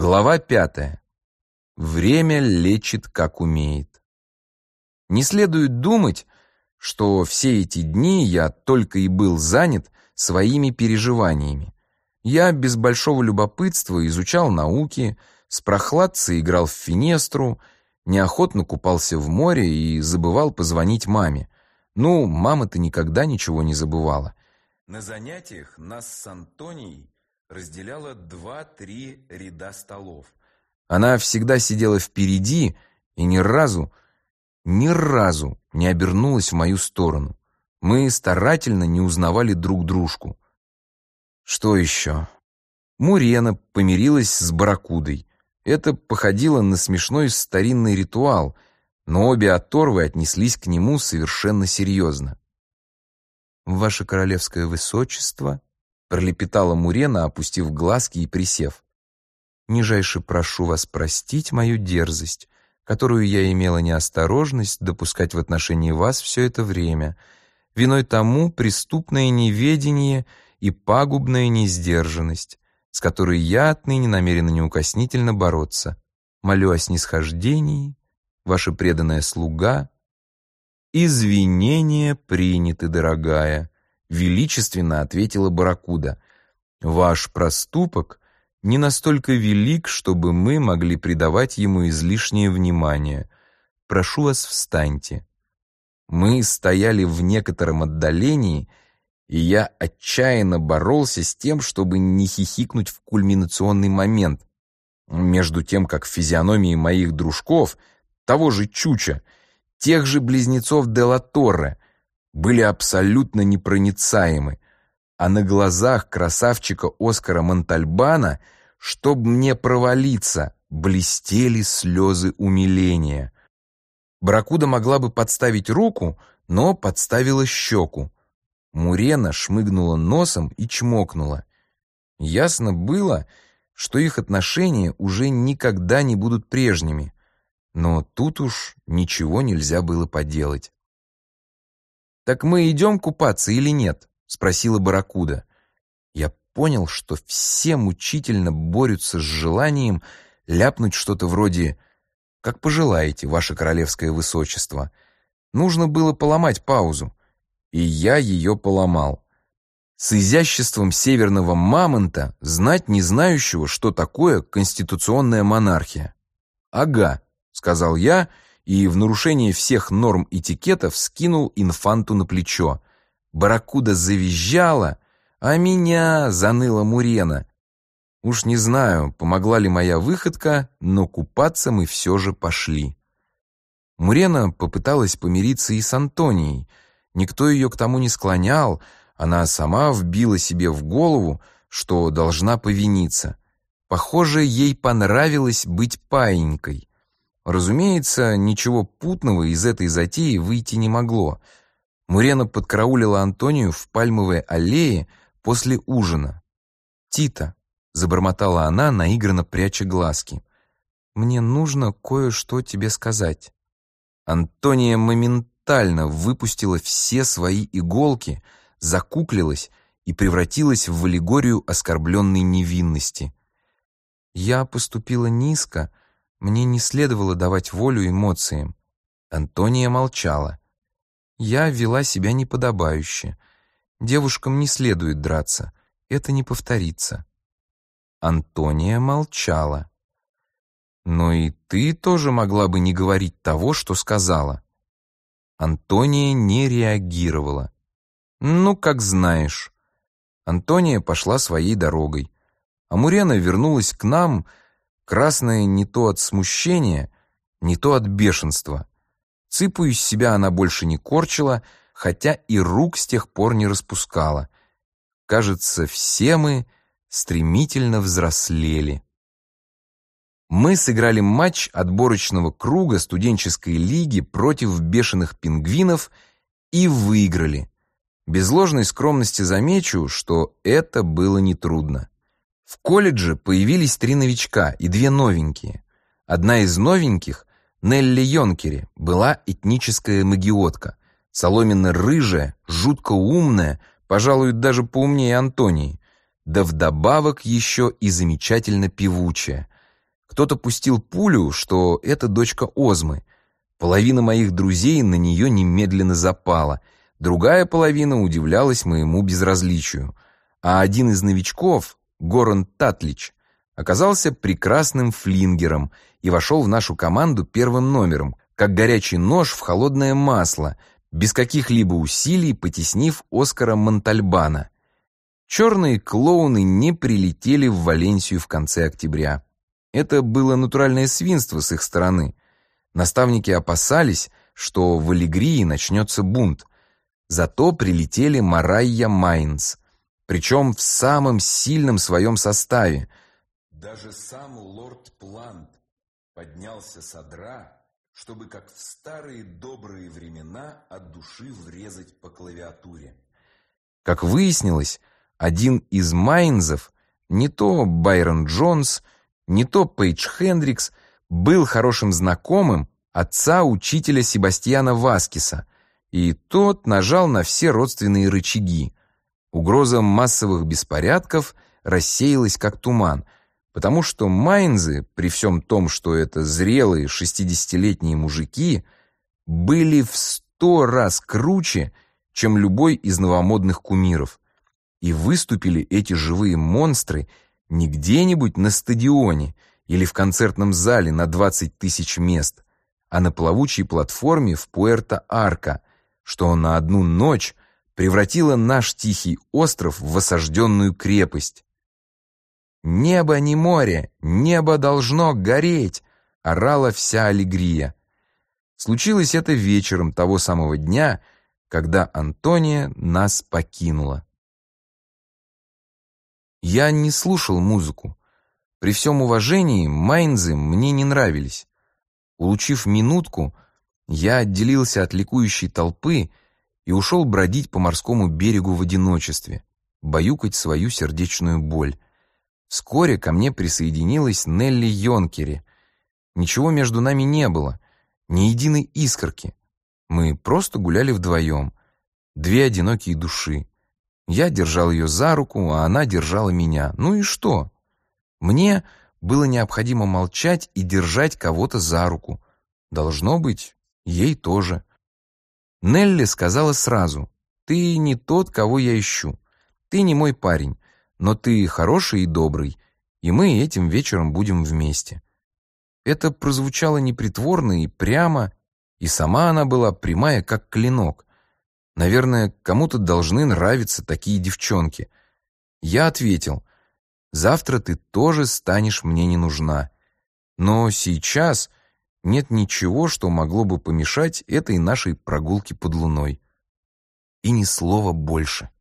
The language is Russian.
Глава 5. Время лечит, как умеет. Не следует думать, что все эти дни я только и был занят своими переживаниями. Я без большого любопытства изучал науки, с прохладцей играл в финестру, неохотно купался в море и забывал позвонить маме. Ну, мама-то никогда ничего не забывала. На занятиях нас с Антонией разделяло 2-3 ряда столов. Она всегда сидела впереди и ни разу не обернулась в мою сторону. Мы старательно не узнавали друг дружку. Что еще? Мурена помирилась с Барракудой. Это походило на смешной старинный ритуал, но обе оторвы отнеслись к нему совершенно серьезно. «Ваше королевское высочество», — пролепетала Мурена, опустив глазки и присев, «нижайше прошу вас простить мою дерзость, которую я имела неосторожность допускать в отношении вас все это время. Виной тому преступное неведение и пагубная несдержанность, с которой я отныне намерена неукоснительно бороться. Молю о снисхождении, ваша преданная слуга». «Извинения приняты, дорогая», — величественно ответила Барракуда. «Ваш проступок не настолько велик, чтобы мы могли придавать ему излишнее внимание. Прошу вас, встаньте». Мы стояли в некотором отдалении, и я отчаянно боролся с тем, чтобы не хихикнуть в кульминационный момент, между тем, как физиономии моих дружков, того же Чуча, тех же близнецов де ла Торре, были абсолютно непроницаемы, а на глазах красавчика Оскара Монтальбана, чтоб мне провалиться, блестели слезы умиления. Барракуда могла бы подставить руку, но подставила щеку. Мурена шмыгнула носом и чмокнула. Ясно было, что их отношения уже никогда не будут прежними, но тут уж ничего нельзя было поделать. «Так мы идем купаться или нет?» — спросила Барракуда. Я понял, что все мучительно борются с желанием ляпнуть что-то вроде «как пожелаете, ваше королевское высочество». Нужно было поломать паузу, и я ее поломал. С изяществом северного мамонта, знать не знающего, что такое конституционная монархия. «Ага», — сказал я, и в нарушение всех норм этикета вскинул инфанту на плечо. Барракуда завизжала, а меня заныла Мурена. Уж не знаю, помогла ли моя выходка, но купаться мы все же пошли. Мурена попыталась помириться и с Антонией. Никто ее к тому не склонял, она сама вбила себе в голову, что должна повиниться. Похоже, ей понравилось быть паинькой. Разумеется, ничего путного из этой затеи выйти не могло. Мурена подкараулила Антонию в пальмовой аллее после ужина. «Тита», — забормотала она, наигранно пряча глазки, «мне нужно кое-что тебе сказать». Антония моментально выпустила все свои иголки, закуклилась и превратилась в аллегорию оскорбленной невинности. «Я поступила низко, мне не следовало давать волю эмоциям». Антония молчала. «Я вела себя неподобающе. Девушкам не следует драться, это не повторится». Антония молчала. «Но и ты тоже могла бы не говорить того, что сказала». Антония не реагировала. «Ну, как знаешь». Антония пошла своей дорогой, а Мурена вернулась к нам, красная не то от смущения, не то от бешенства. Цыпу из себя она больше не корчила, хотя и рук с тех пор не распускала. Кажется, все мы стремительно взрослели. Мы сыграли матч отборочного круга студенческой лиги против бешеных пингвинов и выиграли. Без ложной скромности замечу, что это было нетрудно. В колледже появились 3 новичка и 2 новенькие. Одна из новеньких, Нелли Йонкери, была этническая магиотка, соломенно-рыжая, жутко умная, пожалуй, даже поумнее Антонии, да вдобавок еще и замечательно певучая. Кто-то пустил пулю, что это дочка Озмы. Половина моих друзей на нее немедленно запала, другая половина удивлялась моему безразличию. А один из новичков, Горан Татлич, оказался прекрасным флингером и вошел в нашу команду первым номером, как горячий нож в холодное масло, без каких-либо усилий потеснив Оскара Монтальбана. Черные клоуны не прилетели в Валенсию в конце октября. Это было натуральное свинство с их стороны. Наставники опасались, что в Алегрии начнется бунт. Зато прилетели Марайя Майнс, причем в самом сильном своем составе. Даже сам лорд Плант поднялся с одра, чтобы, как в старые добрые времена, от души врезать по клавиатуре. Как выяснилось, один из Майнзов, не то Байрон Джонс, не то Пейдж Хендрикс, был хорошим знакомым отца учителя Себастьяна Васкиса, и тот нажал на все родственные рычаги. Угроза массовых беспорядков рассеялась как туман, потому что Майнзы, при всем том, что это зрелые 60-летние мужики, были в 100 раз круче, чем любой из новомодных кумиров. И выступили эти живые монстры не где-нибудь на стадионе или в концертном зале на 20 тысяч мест, а на плавучей платформе в Пуэрто-Арко, что на одну ночь превратило наш тихий остров в осажденную крепость. «Небо не море, небо должно гореть!» — орала вся Алегрия. Случилось это вечером того самого дня, когда Антония нас покинула. Я не слушал музыку. При всем уважении, Майнзы мне не нравились. Улучив минутку, я отделился от ликующей толпы и ушел бродить по морскому берегу в одиночестве, баюкать свою сердечную боль. Вскоре ко мне присоединилась Нелли Йонкери. Ничего между нами не было, ни единой искорки. Мы просто гуляли вдвоем, две одинокие души. Я держал ее за руку, а она держала меня. Ну и что? Мне было необходимо молчать и держать кого-то за руку. Должно быть, ей тоже. Нелли сказала сразу: «Ты не тот, кого я ищу. Ты не мой парень, но ты хороший и добрый, и мы этим вечером будем вместе». Это прозвучало непритворно и прямо, и сама она была прямая, как клинок. Наверное, кому-то должны нравиться такие девчонки. Я ответил: «Завтра ты тоже станешь мне не нужна. Но сейчас нет ничего, что могло бы помешать этой нашей прогулке под луной». И ни слова больше.